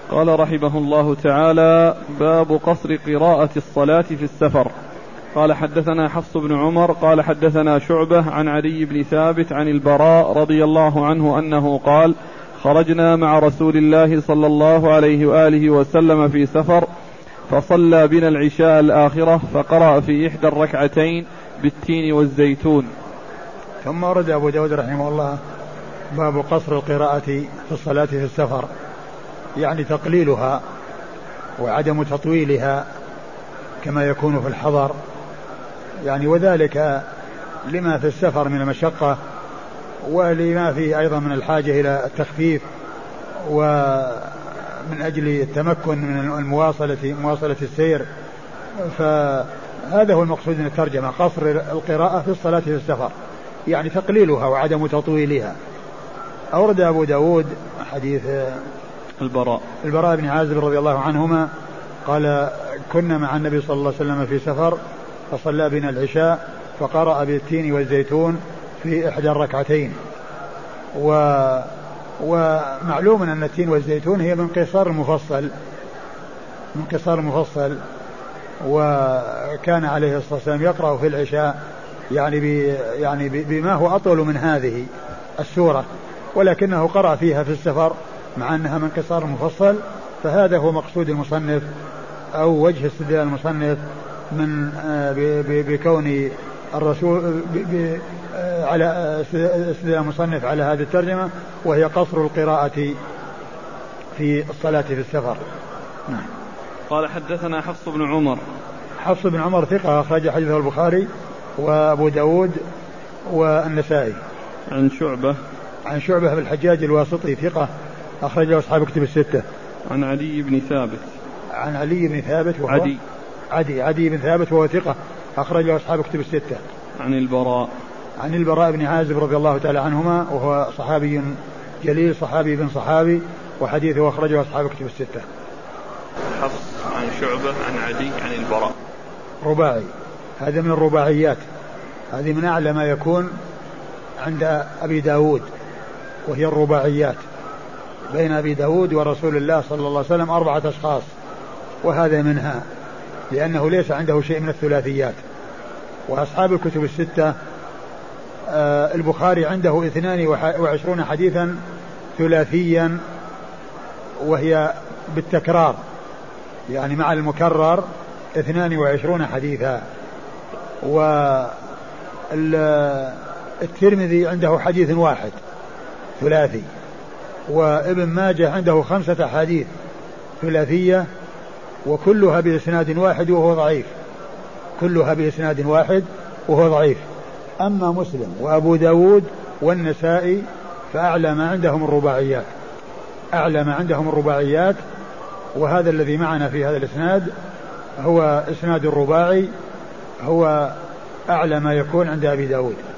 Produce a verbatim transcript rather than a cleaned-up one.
قال رحمه الله تعالى: باب قصر قراءة الصلاة في السفر. قال: حدثنا حفص بن عمر قال حدثنا شعبة عن علي بن ثابت عن البراء رضي الله عنه أنه قال: خرجنا مع رسول الله صلى الله عليه وآله وسلم في سفر، فصلى بنا العشاء الآخرة فقرأ في إحدى الركعتين بالتين والزيتون. ثم ورد أبو داود رحمه الله باب قصر القراءة في الصلاة في السفر، يعني تقليلها وعدم تطويلها كما يكون في الحضر، يعني وذلك لما في السفر من المشقة ولما فيه أيضا من الحاجة إلى التخفيف ومن أجل التمكن من المواصلة مواصلة السير. فهذا هو المقصود من الترجمة، قصر القراءة في الصلاة في السفر، يعني تقليلها وعدم تطويلها. أورد أبو داود حديث البراء البراء بن عازب رضي الله عنهما قال: كنا مع النبي صلى الله عليه وسلم في سفر فصلى بنا العشاء فقرأ بالتين والزيتون في إحدى الركعتين. و ومعلوم أن التين والزيتون هي من قصار المفصل من قصار المفصل وكان عليه الصلاة والسلام يقرأ في العشاء يعني, بي يعني بما هو أطول من هذه السورة، ولكنه قرأ فيها في السفر مع أنها من قصار المفصل. فهذا هو مقصود المصنف أو وجه استدلال المصنف من بكون الرسول على استدلال المصنف على هذه الترجمة، وهي قصر القراءة في الصلاة في السفر. نعم. قال: حدثنا حفص بن عمر. حفص بن عمر ثقة أخرج حديثه البخاري وأبو داود والنسائي. عن شعبة عن شعبة بن الحجاج الواسطي ثقة أخرج له أصحاب كتب الستة. عن علي بن ثابت. عن علي بن ثابت وهو عدي عدي عدي بن ثابت وهو ثقة أخرج له أصحاب كتب الستة. عن البراء عن البراء بن عازب رضي الله تعالى عنهما وهو صحابي جليل، صحابي بن صحابي، وحديثه أخرجه أصحاب كتب الستة. حفص عن شعبة عن عدي عن البراء، رباعي. هذا من الرباعيات، هذه من أعلى ما يكون عند أبي داود، وهي الرباعيات. بين أبي داود ورسول الله صلى الله عليه وسلم أربعة أشخاص، وهذا منها، لأنه ليس عنده شيء من الثلاثيات. وأصحاب الكتب الستة آه البخاري عنده اثنان وعشرون حديثا ثلاثيا، وهي بالتكرار، يعني مع المكرر اثنان وعشرون حديثا. والترمذي عنده حديث واحد ثلاثي، وابن ماجه عنده خمسة حديث ثلاثية، وكلها بإسناد واحد وهو ضعيف، كلها بإسناد واحد وهو ضعيف. أما مسلم وأبو داود والنسائي فأعلى ما عندهم الرباعيات، أعلى ما عندهم الرباعيات. وهذا الذي معنا في هذا الإسناد هو إسناد الرباعي، هو أعلى ما يكون عند أبي داود.